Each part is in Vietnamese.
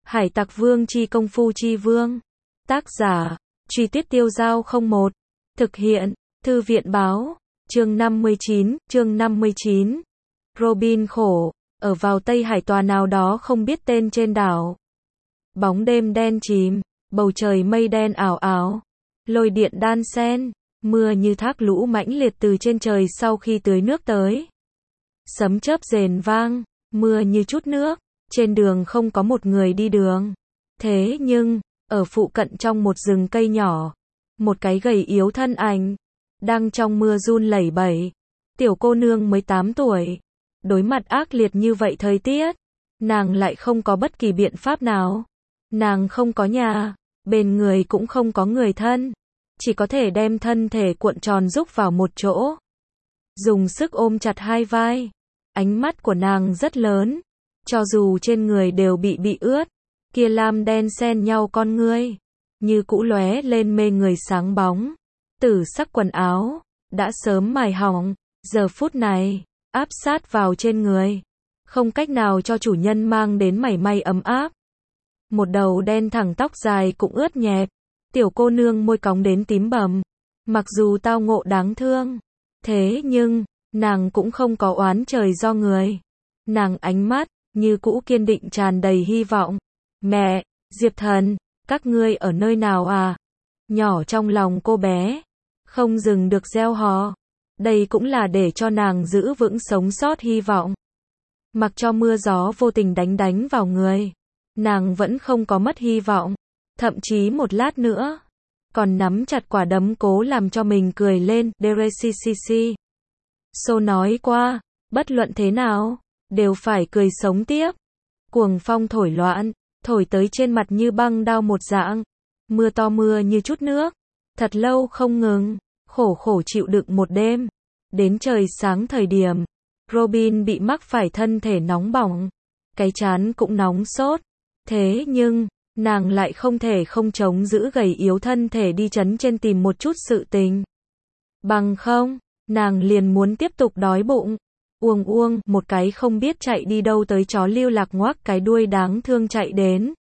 Hải Tặc Vương chi công phu chi vương. Tác giả, Truy Tuyết Tiêu Dao 01. Thực hiện, Thư viện báo. Chương 59. Robin khổ, ở vào Tây Hải tòa nào đó không biết tên trên đảo. Bóng đêm đen chìm, bầu trời mây đen ảo ảo, lôi điện đan xen, mưa như thác lũ mãnh liệt từ trên trời sau khi tưới nước tới. Sấm chớp rền vang, mưa như chút nước, trên đường không có một người đi đường. Thế nhưng, ở phụ cận trong một rừng cây nhỏ, một cái gầy yếu thân ảnh, đang trong mưa run lẩy bẩy. Tiểu cô nương mới 8 tuổi, đối mặt ác liệt như vậy thời tiết, nàng lại không có bất kỳ biện pháp nào. Nàng không có nhà, bên người cũng không có người thân, chỉ có thể đem thân thể cuộn tròn rúc vào một chỗ, dùng sức ôm chặt hai vai. Ánh mắt của nàng rất lớn, cho dù trên người đều bị ướt, kia lam đen xen nhau con ngươi, như cũ lóe lên mê người sáng bóng. Tử sắc quần áo, đã sớm mài hỏng, giờ phút này, áp sát vào trên người, không cách nào cho chủ nhân mang đến mảy may ấm áp. Một đầu đen thẳng tóc dài cũng ướt nhẹp, tiểu cô nương môi cong đến tím bầm. Mặc dù tao ngộ đáng thương, thế nhưng, nàng cũng không có oán trời do người. Nàng ánh mắt, như cũ kiên định tràn đầy hy vọng. Mẹ, Diệp Thần, các ngươi ở nơi nào à? Nhỏ trong lòng cô bé, không dừng được reo hò. Đây cũng là để cho nàng giữ vững sống sót hy vọng. Mặc cho mưa gió vô tình đánh vào người, nàng vẫn không có mất hy vọng. Thậm chí một lát nữa, còn nắm chặt quả đấm cố làm cho mình cười lên. Derecccc. Sô nói qua, bất luận thế nào, đều phải cười sống tiếp. Cuồng phong thổi loạn, thổi tới trên mặt như băng đao một dạng. Mưa to mưa như chút nước, thật lâu không ngừng, khổ chịu đựng một đêm. Đến trời sáng thời điểm, Robin bị mắc phải thân thể nóng bỏng, cái trán cũng nóng sốt. Thế nhưng, nàng lại không thể không chống giữ gầy yếu thân thể đi trấn trên tìm một chút sự tình. Bằng không, nàng liền muốn tiếp tục đói bụng. Uông, một cái không biết chạy đi đâu tới chó lưu lạc ngoác cái đuôi đáng thương chạy đến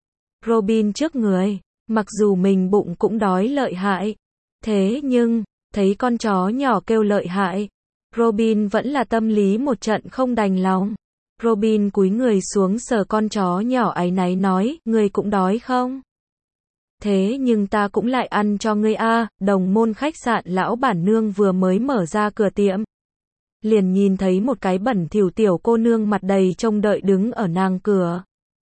Robin trước người, mặc dù mình bụng cũng đói lợi hại. Thế nhưng, thấy con chó nhỏ kêu lợi hại, Robin vẫn là tâm lý một trận không đành lòng. Robin cúi người xuống sờ con chó nhỏ áy náy nói, ngươi cũng đói không? Thế nhưng ta cũng lại ăn cho ngươi a. Đồng Môn khách sạn lão bản nương vừa mới mở ra cửa tiệm, liền nhìn thấy một cái bẩn thỉu tiểu cô nương mặt đầy trông đợi đứng ở nàng cửa.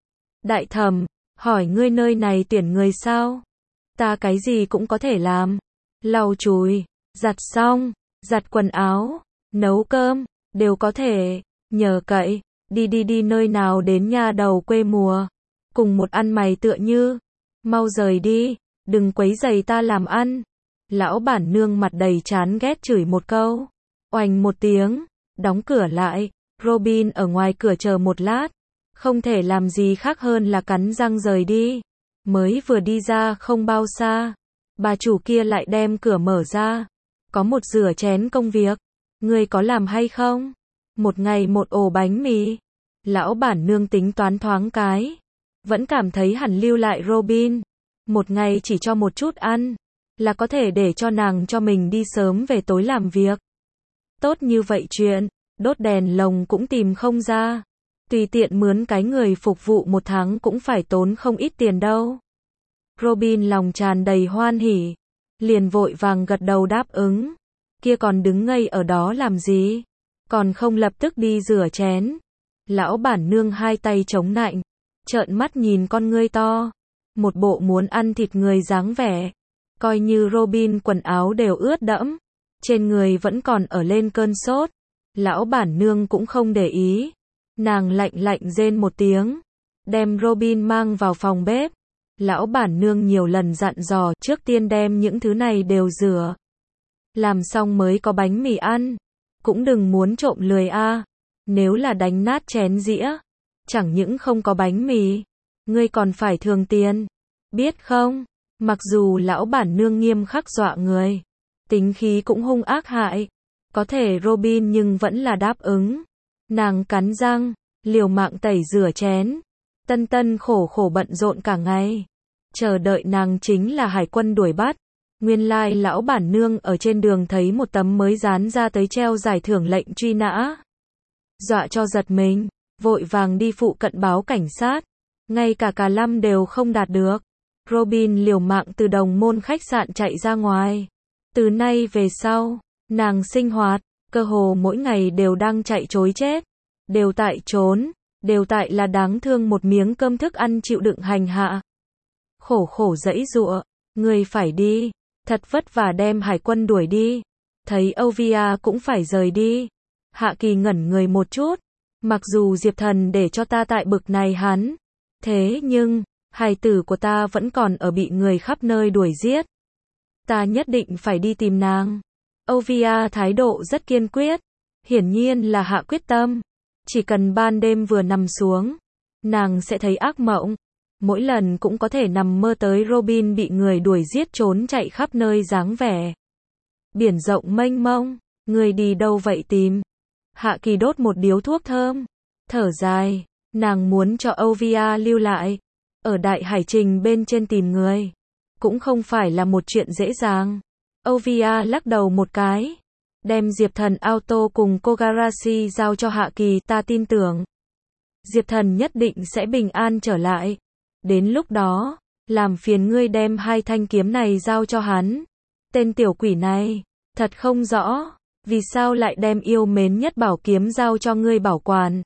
Đại thẩm, hỏi ngươi nơi này tuyển người sao? Ta cái gì cũng có thể làm. Lau chùi, giặt xong, giặt quần áo, nấu cơm, đều có thể. Nhờ cậy, đi nơi nào đến nhà đầu quê mùa, cùng một ăn mày tựa như. Mau rời đi, đừng quấy rầy ta làm ăn. Lão bản nương mặt đầy chán ghét chửi một câu. Oành một tiếng, đóng cửa lại. Robin ở ngoài cửa chờ một lát, không thể làm gì khác hơn là cắn răng rời đi. Mới vừa đi ra không bao xa, bà chủ kia lại đem cửa mở ra. Có một rửa chén công việc, ngươi có làm hay không? Một ngày một ổ bánh mì. Lão bản nương tính toán thoáng cái, vẫn cảm thấy hẳn lưu lại Robin. Một ngày chỉ cho một chút ăn, là có thể để cho nàng cho mình đi sớm về tối làm việc. Tốt như vậy chuyện, đốt đèn lồng cũng tìm không ra. Tùy tiện mướn cái người phục vụ một tháng cũng phải tốn không ít tiền đâu. Robin lòng tràn đầy hoan hỉ, liền vội vàng gật đầu đáp ứng. Kia còn đứng ngây ở đó làm gì? Còn không lập tức đi rửa chén. Lão bản nương hai tay chống nạnh, trợn mắt nhìn con ngươi to, một bộ muốn ăn thịt người dáng vẻ. Coi như Robin quần áo đều ướt đẫm, trên người vẫn còn ở lên cơn sốt. Lão bản nương cũng không để ý. Nàng lạnh rên một tiếng, đem Robin mang vào phòng bếp. Lão bản nương nhiều lần dặn dò trước tiên đem những thứ này đều rửa, làm xong mới có bánh mì ăn. Cũng đừng muốn trộm lười a. Nếu là đánh nát chén dĩa, chẳng những không có bánh mì, ngươi còn phải thường tiền, biết không? Mặc dù lão bản nương nghiêm khắc dọa người, tính khí cũng hung ác hại, có thể Robin nhưng vẫn là đáp ứng. Nàng cắn răng, liều mạng tẩy rửa chén, Tân Tân khổ khổ bận rộn cả ngày. Chờ đợi nàng chính là hải quân đuổi bắt. Nguyên lai lão bản nương ở trên đường thấy một tấm mới dán ra tới treo giải thưởng lệnh truy nã. Dọa cho giật mình, vội vàng đi phụ cận báo cảnh sát. Ngay cả cà lăm đều không đạt được. Robin liều mạng từ đồng môn khách sạn chạy ra ngoài. Từ nay về sau, nàng sinh hoạt, cơ hồ mỗi ngày đều đang chạy trối chết. Đều tại trốn, đều tại là đáng thương một miếng cơm thức ăn chịu đựng hành hạ. Khổ khổ giãy giụa, người phải đi, thật vất vả đem hải quân đuổi đi. Thấy Ovia cũng phải rời đi. Hạ Kỳ ngẩn người một chút, mặc dù Diệp Thần để cho ta tại bực này hắn, thế nhưng, hài tử của ta vẫn còn ở bị người khắp nơi đuổi giết. Ta nhất định phải đi tìm nàng. Ovia thái độ rất kiên quyết, hiển nhiên là hạ quyết tâm. Chỉ cần ban đêm vừa nằm xuống, nàng sẽ thấy ác mộng. Mỗi lần cũng có thể nằm mơ tới Robin bị người đuổi giết trốn chạy khắp nơi dáng vẻ. Biển rộng mênh mông, người đi đâu vậy tìm? Hạ Kỳ đốt một điếu thuốc thơm, thở dài, nàng muốn cho Ovia lưu lại. Ở đại hải trình bên trên tìm người, cũng không phải là một chuyện dễ dàng. Ovia lắc đầu một cái, đem Diệp Thần auto cùng Kogarashi giao cho Hạ Kỳ, ta tin tưởng. Diệp Thần nhất định sẽ bình an trở lại. Đến lúc đó, làm phiền ngươi đem hai thanh kiếm này giao cho hắn. Tên tiểu quỷ này, thật không rõ, vì sao lại đem yêu mến nhất bảo kiếm giao cho ngươi bảo quản.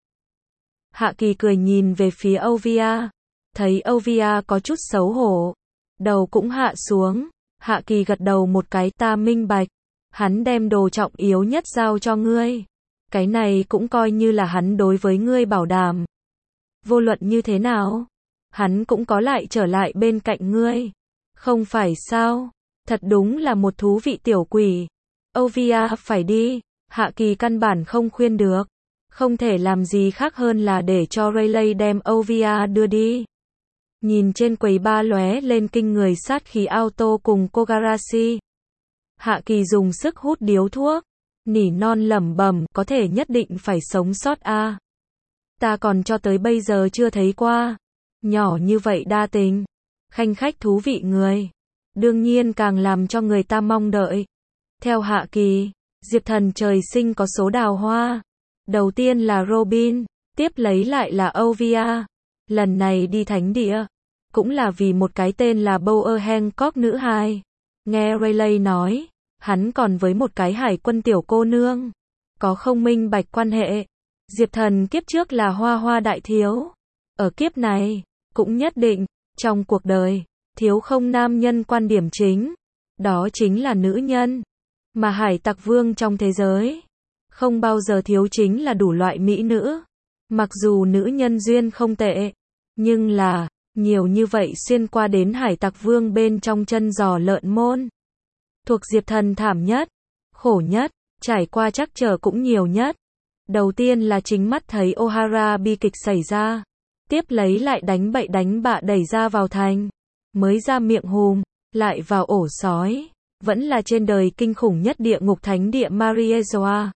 Hạ Kỳ cười nhìn về phía Ovia, thấy Ovia có chút xấu hổ, đầu cũng hạ xuống. Hạ Kỳ gật đầu một cái, ta minh bạch, hắn đem đồ trọng yếu nhất giao cho ngươi. Cái này cũng coi như là hắn đối với ngươi bảo đảm. Vô luận như thế nào, hắn cũng có lại trở lại bên cạnh ngươi. Không phải sao? Thật đúng là một thú vị tiểu quỷ. Ovia phải đi, Hạ Kỳ căn bản không khuyên được. Không thể làm gì khác hơn là để cho Rayleigh đem Ovia đưa đi. Nhìn trên quầy ba lóe lên kinh người sát khí auto cùng Kogarashi. Hạ Kỳ dùng sức hút điếu thuốc, nỉ non lẩm bẩm, có thể nhất định phải sống sót a. Ta còn cho tới bây giờ chưa thấy qua. Nhỏ như vậy đa tình, khanh khách thú vị người. Đương nhiên càng làm cho người ta mong đợi. Theo Hạ Kỳ, Diệp Thần trời sinh có số đào hoa. Đầu tiên là Robin, tiếp lấy lại là Ovia. Lần này đi thánh địa, cũng là vì một cái tên là Bower Hancock nữ hài. Nghe Rayleigh nói, hắn còn với một cái hải quân tiểu cô nương. Có không minh bạch quan hệ. Diệp Thần kiếp trước là hoa hoa đại thiếu. Ở kiếp này, cũng nhất định, trong cuộc đời, thiếu không nam nhân quan điểm chính. Đó chính là nữ nhân. Mà hải tặc vương trong thế giới, không bao giờ thiếu chính là đủ loại mỹ nữ. Mặc dù nữ nhân duyên không tệ, nhưng là, nhiều như vậy xuyên qua đến hải tặc vương bên trong chân giò lợn môn. Thuộc Diệp Thần thảm nhất, khổ nhất, trải qua trắc trở cũng nhiều nhất. Đầu tiên là chính mắt thấy O'Hara bi kịch xảy ra. Tiếp lấy lại đánh bậy đánh bạ đẩy ra vào thành. Mới ra miệng hùm, lại vào ổ sói. Vẫn là trên đời kinh khủng nhất địa ngục thánh địa Mariezoa.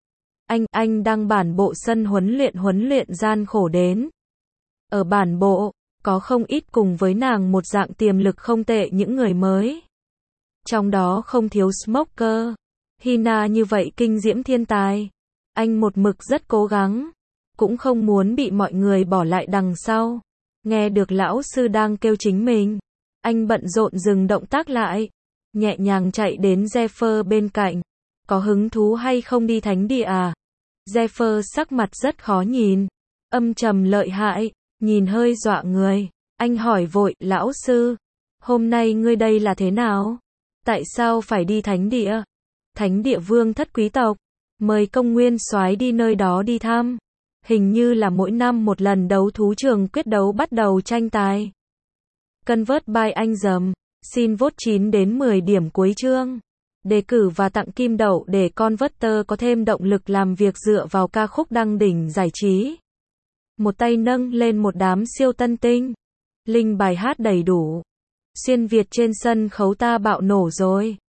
Anh đăng bản bộ sân huấn luyện gian khổ đến. Ở bản bộ, có không ít cùng với nàng một dạng tiềm lực không tệ những người mới. Trong đó không thiếu Smoker, Hina như vậy kinh diễm thiên tài. Anh một mực rất cố gắng, cũng không muốn bị mọi người bỏ lại đằng sau. Nghe được lão sư đang kêu chính mình, anh bận rộn dừng động tác lại, nhẹ nhàng chạy đến Zephyr bên cạnh. Có hứng thú hay không đi thánh địa à? Zephyr sắc mặt rất khó nhìn, âm trầm lợi hại, nhìn hơi dọa người. Anh hỏi vội, lão sư, hôm nay ngươi đây là thế nào? Tại sao phải đi thánh địa? Thánh địa vương thất quý tộc, mời công nguyên soái đi nơi đó đi thăm. Hình như là mỗi năm một lần đấu thú trường quyết đấu bắt đầu tranh tài. Convert by anh dầm, xin vote 9 đến 10 điểm cuối chương. Đề cử và tặng kim đậu để Converter có thêm động lực làm việc dựa vào ca khúc đăng đỉnh giải trí. Một tay nâng lên một đám siêu tân tinh. Link bài hát đầy đủ. Xuyên Việt trên sân khấu ta bạo nổ rồi.